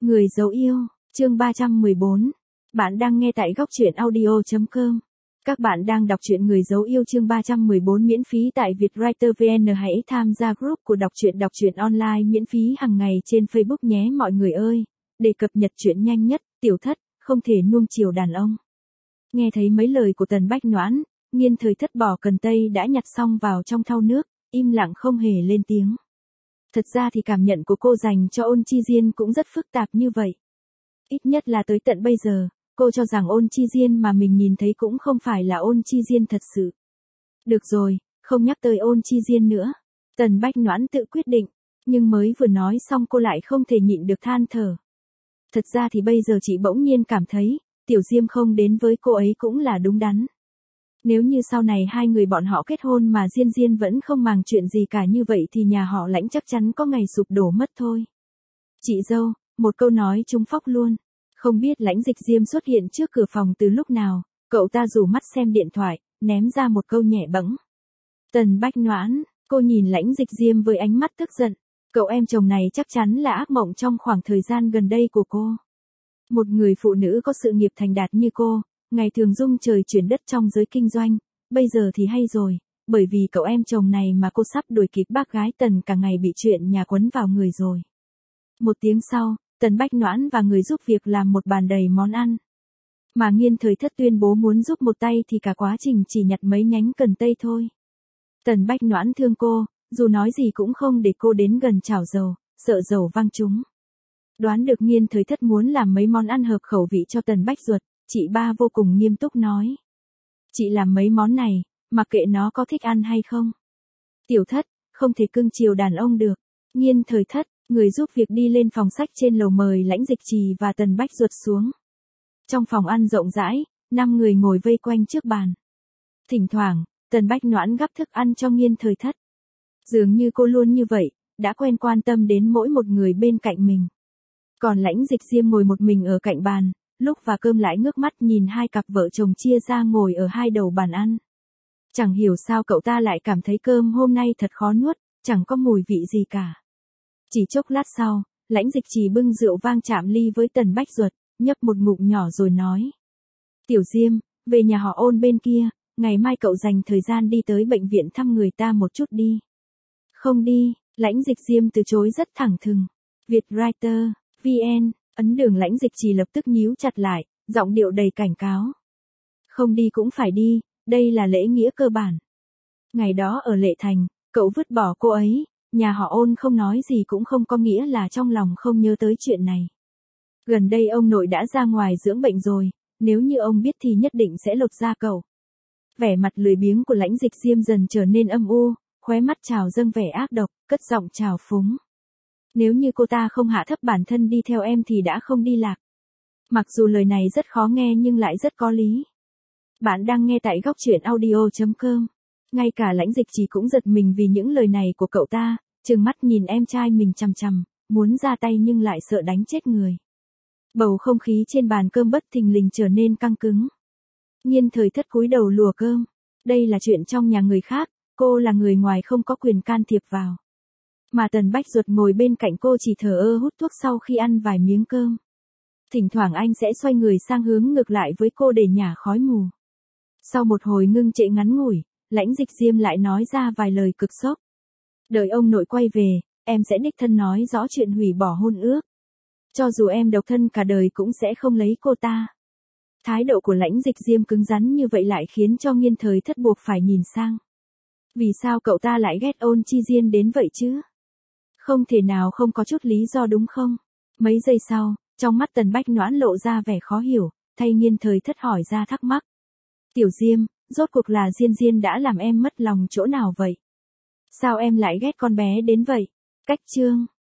Người dấu yêu, chương 314. Bạn đang nghe tại góc truyện audio.com. Các bạn đang đọc truyện Người dấu yêu chương 314 miễn phí tại Vietwriter VN. Hãy tham gia group của đọc truyện online miễn phí hàng ngày trên Facebook nhé mọi người ơi. Để cập nhật truyện nhanh nhất, Tiểu Thất, không thể nuông chiều đàn ông. Nghe thấy mấy lời của Tần Bách Noãn, Nghiên Thời Thất bỏ cần tây đã nhặt xong vào trong thau nước, im lặng không hề lên tiếng. Thật ra thì cảm nhận của cô dành cho Ôn Chi Diên cũng rất phức tạp như vậy. Ít nhất là tới tận bây giờ, cô cho rằng Ôn Chi Diên mà mình nhìn thấy cũng không phải là Ôn Chi Diên thật sự. Được rồi, không nhắc tới Ôn Chi Diên nữa. Tần Bách Noãn tự quyết định, nhưng mới vừa nói xong cô lại không thể nhịn được than thở. Thật ra thì bây giờ chị bỗng nhiên cảm thấy, Tiểu Diêm không đến với cô ấy cũng là đúng đắn. Nếu như sau này hai người bọn họ kết hôn mà Diên Diên vẫn không màng chuyện gì cả như vậy thì nhà họ Lãnh chắc chắn có ngày sụp đổ mất thôi. Chị dâu, một câu nói trúng phóc luôn. Không biết Lãnh Dịch Diêm xuất hiện trước cửa phòng từ lúc nào, cậu ta rủ mắt xem điện thoại, ném ra một câu nhẹ bẫng. Tần Bách Noãn, cô nhìn Lãnh Dịch Diêm với ánh mắt tức giận. Cậu em chồng này chắc chắn là ác mộng trong khoảng thời gian gần đây của cô. Một người phụ nữ có sự nghiệp thành đạt như cô, ngày thường rung trời chuyển đất trong giới kinh doanh, bây giờ thì hay rồi, bởi vì cậu em chồng này mà cô sắp đuổi kịp bác gái Tần cả ngày bị chuyện nhà quấn vào người rồi. Một tiếng sau, Tần Bách Noãn và người giúp việc làm một bàn đầy món ăn. Mà Nghiên Thời Thất tuyên bố muốn giúp một tay thì cả quá trình chỉ nhặt mấy nhánh cần tây thôi. Tần Bách Noãn thương cô, dù nói gì cũng không để cô đến gần chảo dầu, sợ dầu văng trúng. Đoán được Nghiên Thời Thất muốn làm mấy món ăn hợp khẩu vị cho Tần Bách Duật, chị ba vô cùng nghiêm túc nói. Chị làm mấy món này, mặc kệ nó có thích ăn hay không. Tiểu Thất, không thể cưng chiều đàn ông được. Nghiên Thời Thất, người giúp việc đi lên phòng sách trên lầu mời Lãnh Dịch Trì và Tần Bách Duật xuống. Trong phòng ăn rộng rãi, 5 người ngồi vây quanh trước bàn. Thỉnh thoảng, Tần Bách Noãn gắp thức ăn cho Nghiên Thời Thất. Dường như cô luôn như vậy, đã quen quan tâm đến mỗi một người bên cạnh mình. Còn Lãnh Dịch Diêm ngồi một mình ở cạnh bàn, lúc và cơm lại ngước mắt nhìn hai cặp vợ chồng chia ra ngồi ở hai đầu bàn ăn. Chẳng hiểu sao cậu ta lại cảm thấy cơm hôm nay thật khó nuốt, chẳng có mùi vị gì cả. Chỉ chốc lát sau, Lãnh Dịch Trì bưng rượu vang chạm ly với Tần Bách Duật, nhấp một ngụm nhỏ rồi nói. Tiểu Diêm, về nhà họ Ôn bên kia, ngày mai cậu dành thời gian đi tới bệnh viện thăm người ta một chút đi. Không đi, Lãnh Dịch Diêm từ chối rất thẳng thừng. Vietwriter, VN, ấn đường Lãnh Dịch Trì lập tức nhíu chặt lại, giọng điệu đầy cảnh cáo. Không đi cũng phải đi, đây là lễ nghĩa cơ bản. Ngày đó ở Lệ Thành, cậu vứt bỏ cô ấy, nhà họ Ôn không nói gì cũng không có nghĩa là trong lòng không nhớ tới chuyện này. Gần đây ông nội đã ra ngoài dưỡng bệnh rồi, nếu như ông biết thì nhất định sẽ lột da cậu. Vẻ mặt lười biếng của Lãnh Dịch Diêm dần trở nên âm u, khóe mắt trào dâng vẻ ác độc, cất giọng trào phúng. Nếu như cô ta không hạ thấp bản thân đi theo em thì đã không đi lạc. Mặc dù lời này rất khó nghe nhưng lại rất có lý. Bạn đang nghe tại góc truyện audio.com. Ngay cả Lãnh Dịch Trì cũng giật mình vì những lời này của cậu ta, trừng mắt nhìn em trai mình chằm chằm, muốn ra tay nhưng lại sợ đánh chết người. Bầu không khí trên bàn cơm bất thình lình trở nên căng cứng. Nghiên Thời Thất cúi đầu lùa cơm. Đây là chuyện trong nhà người khác, cô là người ngoài không có quyền can thiệp vào. Mà Tần Bách Duật ngồi bên cạnh cô chỉ thờ ơ hút thuốc sau khi ăn vài miếng cơm. Thỉnh thoảng anh sẽ xoay người sang hướng ngược lại với cô để nhả khói mù. Sau một hồi ngưng trệ ngắn ngủi, Lãnh Dịch Diêm lại nói ra vài lời cực sốc. Đợi ông nội quay về, em sẽ đích thân nói rõ chuyện hủy bỏ hôn ước. Cho dù em độc thân cả đời cũng sẽ không lấy cô ta. Thái độ của Lãnh Dịch Diêm cứng rắn như vậy lại khiến cho Nghiên Thời Thất buộc phải nhìn sang. Vì sao cậu ta lại ghét Ôn Chi Diên đến vậy chứ? Không thể nào không có chút lý do đúng không? Mấy giây sau, trong mắt Tần Bách Noãn lộ ra vẻ khó hiểu, thay Nghiên Thời Thất hỏi ra thắc mắc. Tiểu Diêm, rốt cuộc là Diên đã làm em mất lòng chỗ nào vậy? Sao em lại ghét con bé đến vậy? Cách chương.